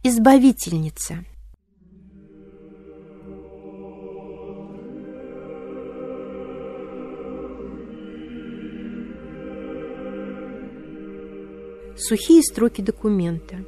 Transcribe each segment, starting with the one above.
Избавительница. Сухие строки документа.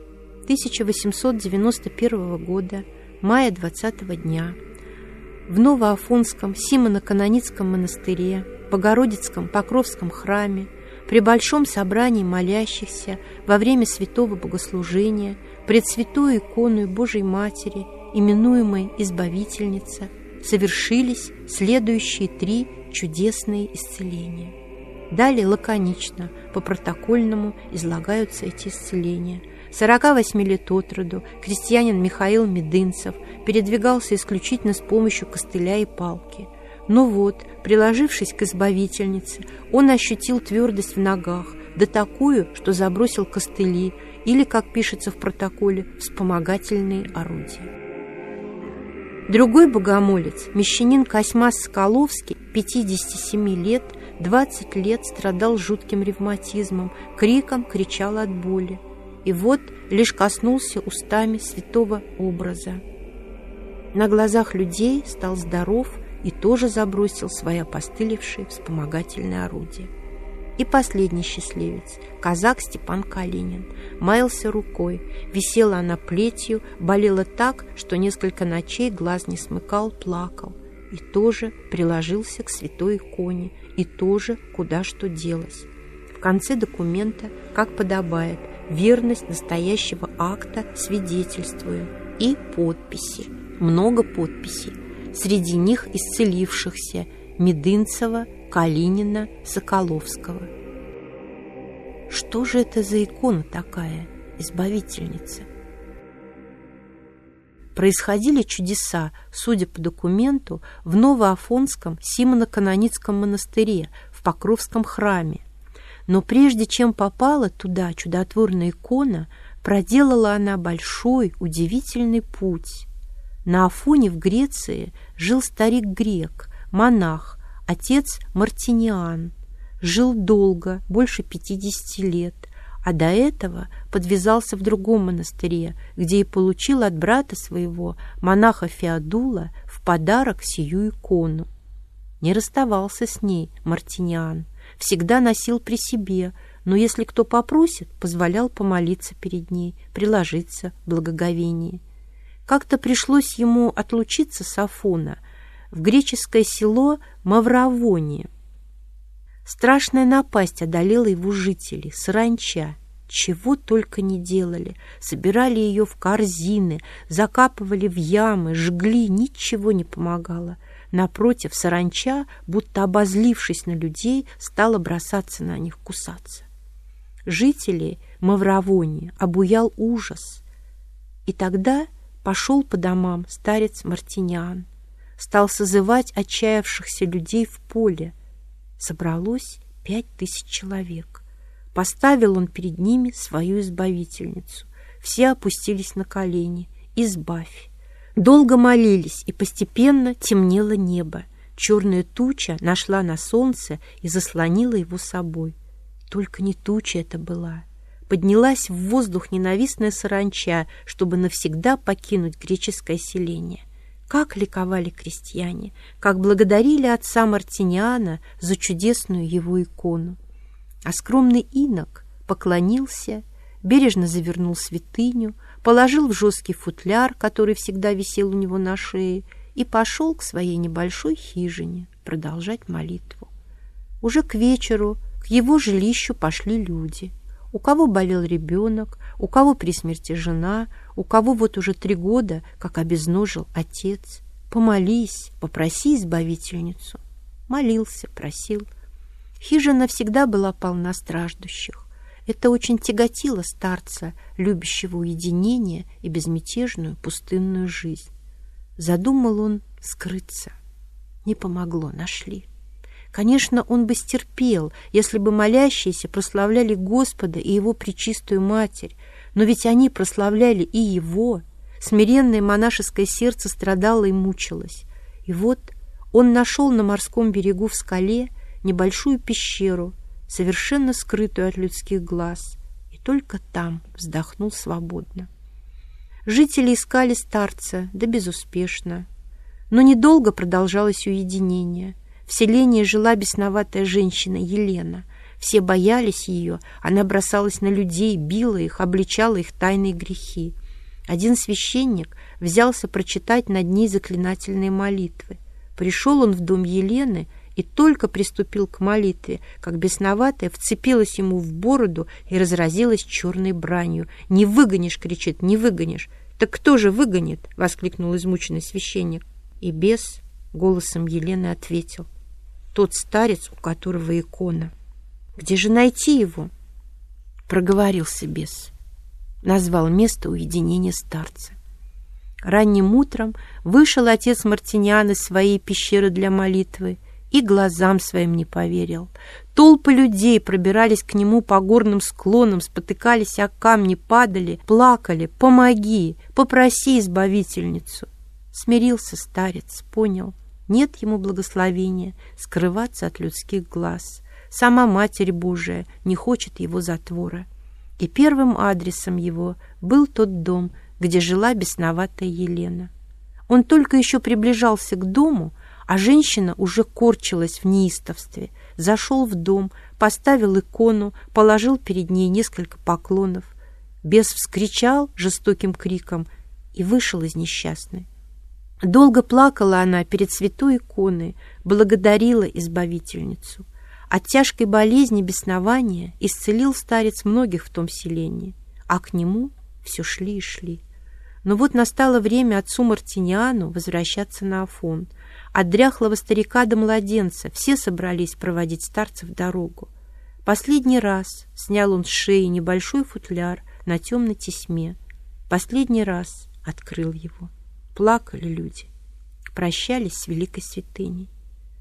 1891 года, мая 20-го дня, в Новоафонском Симоно-Каноницком монастыре, Богородицком Покровском храме, при большом собрании молящихся во время святого богослужения пред святой иконой Божией Матери, именуемой Избавительница, совершились следующие 3 чудесные исцеления. Далее лаконично, по-протокольному излагаются эти исцеления. 48 лет от роду крестьянин Михаил Медынцев передвигался исключительно с помощью костыля и палки. Но вот, приложившись к Избавительнице, он ощутил твердость в ногах, да такую, что забросил костыли или, как пишется в протоколе, вспомогательные орудия. Другой богомолец, мещанин Косьмас Соколовский, 57 лет, 20 лет страдал жутким ревматизмом, криком кричал от боли. И вот лишь коснулся устами святого образа. На глазах людей стал здоров и тоже забросил свои опостылевшие вспомогательные орудия. И последний счастливец, казак Степан Калинин, маялся рукой, висела она плетью, болела так, что несколько ночей глаз не смыкал, плакал. И тоже приложился к святой иконе, и тоже куда что делось. В конце документа, как подобает, верность настоящего акта свидетельствуем, и подписи, много подписей, среди них исцелившихся Медынцева, Калинина, Соколовского. Что же это за икона такая, Избавительница? Происходили чудеса, судя по документу, в Новоафонском Симоно-Каноницком монастыре, в Покровском храме. Но прежде чем попала туда чудотворная икона, проделала она большой, удивительный путь. На Афоне в Греции жил старик-грек, монах, отец Мартиниан. Жил долго, больше 50 лет, а до этого подвязался в другом монастыре, где и получил от брата своего, монаха Феодула, в подарок сию икону. Не расставался с ней Мартиниан, всегда носил при себе, но если кто попросит, позволял помолиться перед ней, приложиться в благоговении. Как-то пришлось ему отлучиться с Афона в греческое село Мавровония. Страшная напасть одолела его жителей, саранча. Чего только не делали. Собирали ее в корзины, закапывали в ямы, жгли, ничего не помогало. Напротив, саранча, будто обозлившись на людей, стала бросаться на них, кусаться. Жителей Мавровонии обуял ужас. И тогда пошел по домам старец Мартиниан, стал созывать отчаявшихся людей в поле. Собралось 5000 человек. Поставил он перед ними свою избавительницу. Все опустились на колени. «Избавь!» Долго молились, и постепенно темнело небо. Черная туча нашла на солнце и заслонила его собой. Только не туча это была. Поднялась в воздух ненавистная саранча, чтобы навсегда покинуть греческое селение. Как ликовали крестьяне, как благодарили отца Мартиниана за чудесную его икону. А скромный инок поклонился, бережно завернул святыню, положил в жесткий футляр, который всегда висел у него на шее, и пошел к своей небольшой хижине продолжать молитву. Уже к вечеру к его жилищу пошли люди. У кого болел ребенок, у кого при смерти жена, у кого вот уже 3 года, как обезножил отец. Помолись, попроси избавительницу. Молился, просил. Хижина всегда была полна страждущих. Это очень тяготило старца, любящего уединения и безмятежную пустынную жизнь. Задумал он скрыться. Не помогло, нашли. Конечно, он бы стерпел, если бы молящиеся прославляли Господа и Его пречистую Матерь, но ведь они прославляли и Его. Смиренное монашеское сердце страдало и мучилось. И вот он нашел на морском берегу в скале небольшую пещеру, совершенно скрытую от людских глаз, и только там вздохнул свободно. Жители искали старца, да безуспешно. Но недолго продолжалось уединение. В селении жила бесноватая женщина Елена. Все боялись ее, она бросалась на людей, била их, обличала их тайные грехи. Один священник взялся прочитать над ней заклинательные молитвы. Пришел он в дом Елены и только приступил к молитве, как бесноватая вцепилась ему в бороду и разразилась черной бранью. «Не выгонишь!» — кричит, «не выгонишь!» «Так кто же выгонит?» — воскликнул измученный священник. И бес голосом Елены ответил: «Тот старец, у которого икона». «Где же найти его?» — проговорился бес. Назвал место уединения старца. Ранним утром вышел отец Мартиниан из своей пещеры для молитвы и глазам своим не поверил. Толпы людей пробирались к нему по горным склонам, спотыкались о камни, падали, плакали: «Помоги, попроси избавительницу». Смирился старец, понял, нет ему благословения скрываться от людских глаз. Сама Матерь Божия не хочет его затвора. И первым адресом его был тот дом, где жила бесноватая Елена. Он только еще приближался к дому, а женщина уже корчилась в неистовстве. Зашел в дом, поставил икону, положил перед ней несколько поклонов. Бес вскричал жестоким криком и вышел из несчастной. Долго плакала она перед святой иконой, благодарила избавительницу. От тяжкой болезни беснования исцелил старец многих в том селении, а к нему все шли и шли. Но вот настало время отцу Мартиниану возвращаться на Афон. От дряхлого старика до младенца все собрались проводить старца в дорогу. Последний раз снял он с шеи небольшой футляр на темной тесьме. Последний раз открыл его. Плакали люди, прощались с великой святыней.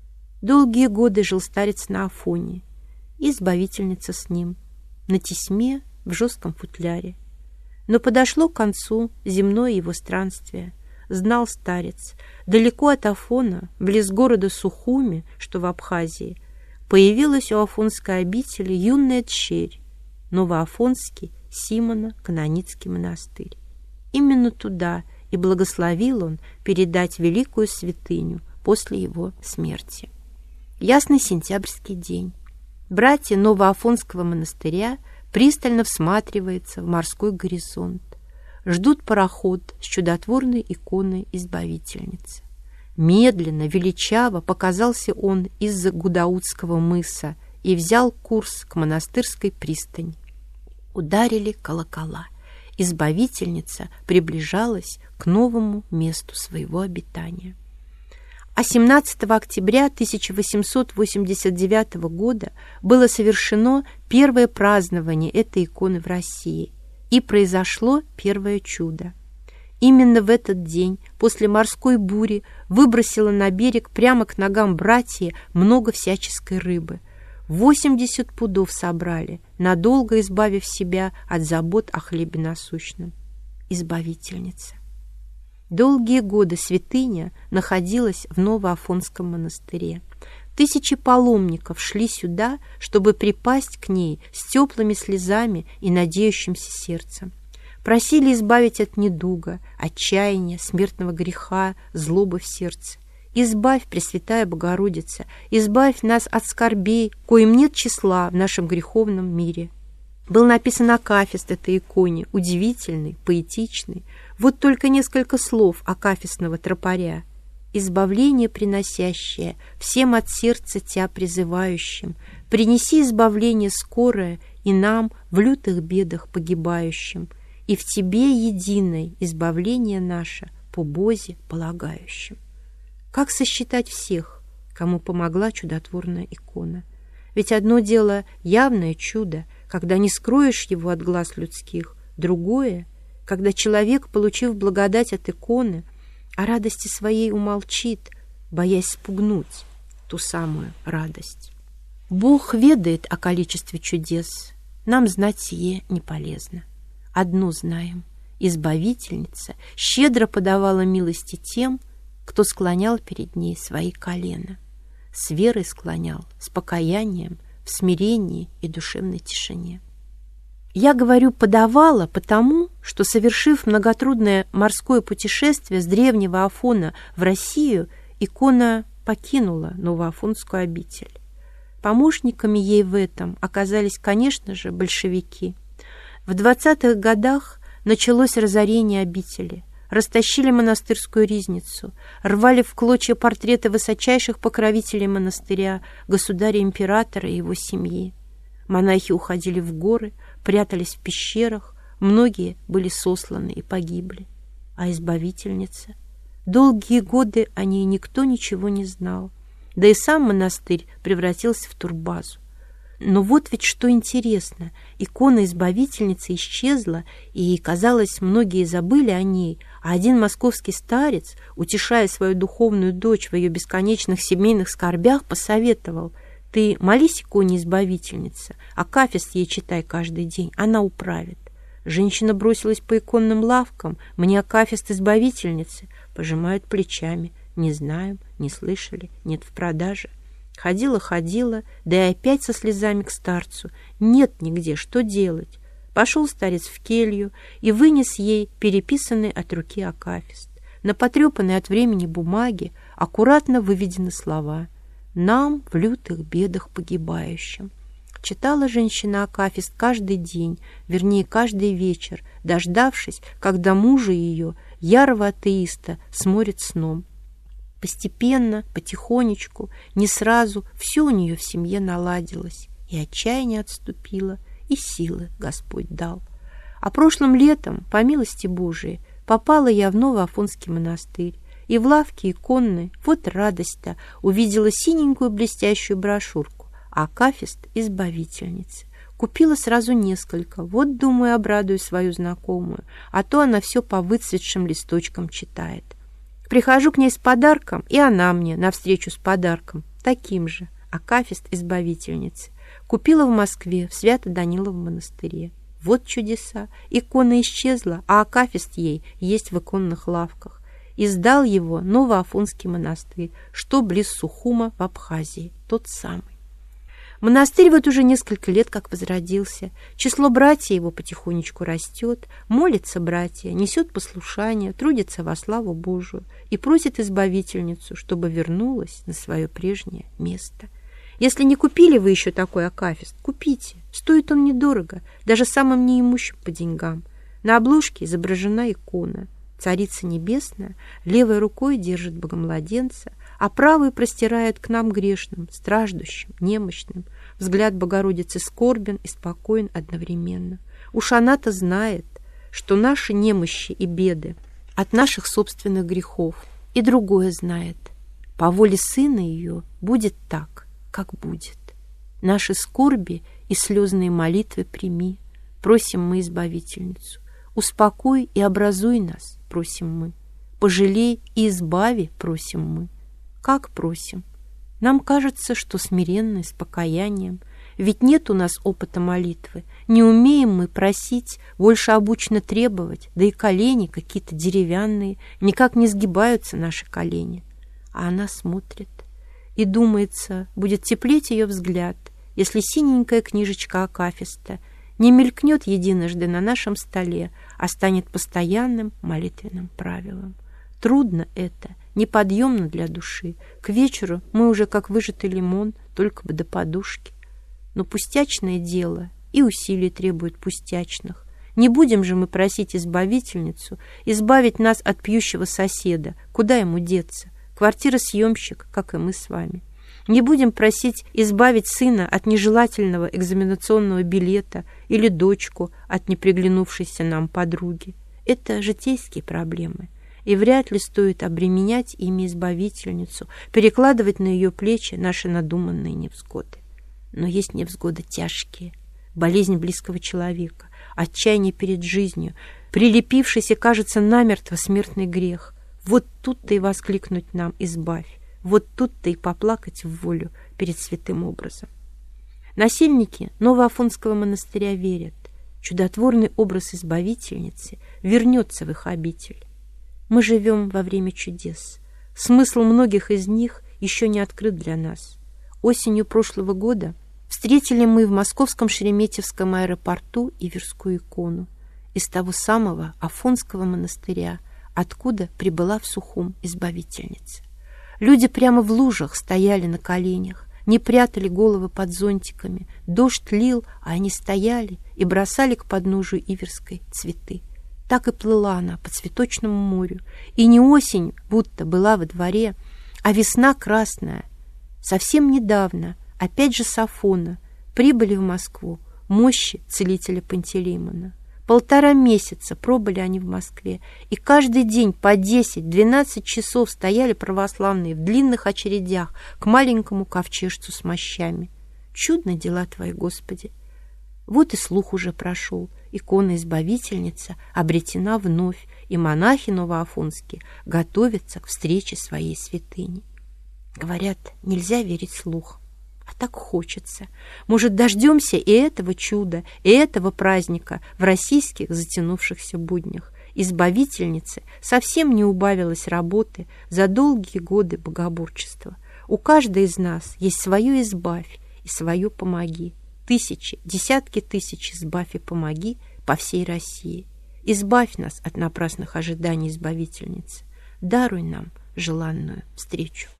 Долгие годы жил старец на Афоне, и избавительница с ним, на тесьме в жестком футляре. Но подошло к концу земное его странствие. Знал старец, далеко от Афона, близ города Сухуми, что в Абхазии, появилась у Афонской обители юная дщерь, Новоафонский Симоно-Каноницкий монастырь. Именно туда и благословил он передать великую святыню после его смерти. Ясный сентябрьский день. Братья Новоафонского монастыря пристально всматриваются в морской горизонт. Ждут пароход с чудотворной иконой избавительницы. Медленно, величаво показался он из-за Гудаутского мыса и взял курс к монастырской пристани. Ударили колокола. Избавительница приближалась к новому месту своего обитания. А 17 октября 1889 года было совершено первое празднование этой иконы в России, и произошло первое чудо. Именно в этот день, после морской бури, выбросило на берег прямо к ногам братья много всяческой рыбы. 80 пудов собрали, надолго избавив себя от забот о хлебе насущном. Избавительница. Долгие годы святыня находилась в Новоафонском монастыре. Тысячи паломников шли сюда, чтобы припасть к ней с теплыми слезами и надеющимся сердцем. Просили избавить от недуга, отчаяния, смертного греха, злобы в сердце. «Избавь, Пресвятая Богородица, избавь нас от скорбей, коим нет числа в нашем греховном мире». Был написан акафист этой иконе, удивительный, поэтичный. Вот только несколько слов акафистного тропаря. «Избавление приносящее, всем от сердца Тя призывающим, принеси избавление скорое и нам в лютых бедах погибающим, и в Тебе единое избавление наше по Бозе полагающим». Как сосчитать всех, кому помогла чудотворная икона? Ведь одно дело явное чудо, когда не скроешь его от глаз людских, другое, когда человек, получив благодать от иконы, о радости своей умолчит, боясь спугнуть ту самую радость. Бог ведает о количестве чудес, нам знать сие не полезно. Одно знаем: избавительница щедро подавала милости тем, кто склонял перед ней свои колена, с верой склонял, с покаянием, в смирении и душевной тишине. Я говорю «подавала», потому что, совершив многотрудное морское путешествие с древнего Афона в Россию, икона покинула Новоафонскую обитель. Помощниками ей в этом оказались, конечно же, большевики. В 20-х годах началось разорение обители. Растащили монастырскую ризницу, рвали в клочья портреты высочайших покровителей монастыря, государя-императора и его семьи. Монахи уходили в горы, прятались в пещерах, многие были сосланы и погибли. А избавительница? Долгие годы о ней никто ничего не знал, да и сам монастырь превратился в турбазу. Но вот ведь что интересно, икона избавительницы исчезла, и, казалось, многие забыли о ней, а один московский старец, утешая свою духовную дочь в ее бесконечных семейных скорбях, посоветовал: «Ты молись иконе избавительницы, акафист ей читай каждый день, она управит». Женщина бросилась по иконным лавкам: «Мне акафист избавительницы». Пожимают плечами: «Не знаем, не слышали, нет в продаже». Ходила, да и опять со слезами к старцу: «Нет нигде, что делать?» Пошел старец в келью и вынес ей переписанный от руки акафист. На потрепанной от времени бумаге аккуратно выведены слова: «Нам в лютых бедах погибающим». Читала женщина акафист каждый день, вернее, каждый вечер, дождавшись, когда мужа ее, ярого атеиста, сморит сном. Постепенно, потихонечку, не сразу все у нее в семье наладилось, и отчаяние отступило, и силы Господь дал. А прошлым летом, по милости Божией, попала я в Новоафонский монастырь, и в лавке иконной, вот радость-то, увидела синенькую блестящую брошюрку «Акафист избавительницы». Купила сразу несколько, вот, думаю, обрадую свою знакомую, а то она все по выцветшим листочкам читает. Прихожу к ней с подарком, и она мне навстречу с подарком, таким же, акафист избавительницы. Купила в Москве, в Свято-Даниловом монастыре. Вот чудеса! Икона исчезла, а акафист ей есть в иконных лавках. Издал его Новоафонский монастырь, что близ Сухума в Абхазии, тот самый. Монастырь вот уже несколько лет как возродился. Число братьев его потихонечку растет. Молится братья, несет послушание, трудится во славу Божию и просит избавительницу, чтобы вернулась на свое прежнее место. Если не купили вы еще такой акафист, купите. Стоит он недорого, даже самым неимущим по деньгам. На обложке изображена икона. Царица Небесная левой рукой держит Богомладенца, а правой простирает к нам грешным, страждущим, немощным. Взгляд Богородицы скорбен и спокоен одновременно. Уж она-то знает, что наши немощи и беды от наших собственных грехов, и другое знает: по воле Сына ее будет так, как будет. Наши скорби и слезные молитвы прими, просим мы избавительницу. Успокой и образуй нас, просим мы. Пожалей и избави, просим мы. Как просим? Нам кажется, что смиренно и с покаянием. Ведь нет у нас опыта молитвы. Не умеем мы просить, больше обучено требовать, да и колени какие-то деревянные, никак не сгибаются наши колени. А она смотрит, и, думается, будет теплеть ее взгляд, если синенькая книжечка акафиста не мелькнет единожды на нашем столе, а станет постоянным молитвенным правилом. Трудно это, неподъемно для души. К вечеру мы уже как выжатый лимон, только бы до подушки. Но пустячное дело и усилий требует пустячных. Не будем же мы просить избавительницу избавить нас от пьющего соседа. Куда ему деться? Квартиросъемщик, как и мы с вами. Не будем просить избавить сына от нежелательного экзаменационного билета или дочку от неприглянувшейся нам подруги. Это житейские проблемы, и вряд ли стоит обременять ими избавительницу, перекладывать на ее плечи наши надуманные невзгоды. Но есть невзгоды тяжкие. Болезнь близкого человека, отчаяние перед жизнью, прилепившийся, кажется, намертво смертный грех. Вот тут-то и воскликнуть нам «избавь». Вот тут-то и поплакать в волю перед святым образом. Насельники Новоафонского монастыря верят, чудотворный образ избавительницы вернется в их обитель. Мы живем во время чудес. Смысл многих из них еще не открыт для нас. Осенью прошлого года встретили мы в московском Шереметьевском аэропорту Иверскую икону. из того самого Афонского монастыря, откуда прибыла в Сухум избавительница. Люди прямо в лужах стояли на коленях, не прятали головы под зонтиками. Дождь лил, а они стояли и бросали к подножию Иверской цветы. Так и плыла она по цветочному морю. И не осень будто была во дворе, а весна красная. Совсем недавно, опять же с Афона, прибыли в Москву мощи целителя Пантелеймона. 1,5 месяца пробыли они в Москве, и каждый день по 10-12 часов стояли православные в длинных очередях к маленькому ковчежцу с мощами. Чудны дела Твои, Господи! Вот и слух уже прошел, икона-избавительница обретена вновь, и монахи новоафонские готовятся к встрече своей святыни. Говорят, нельзя верить слухам. А так хочется. Может, дождемся и этого чуда, и этого праздника в российских затянувшихся буднях. Избавительнице совсем не убавилось работы за долгие годы богоборчества. У каждой из нас есть свое «избавь» и свое «помоги». Тысячи, десятки тысяч избавь и помоги по всей России. Избавь нас от напрасных ожиданий избавительницы. Даруй нам желанную встречу.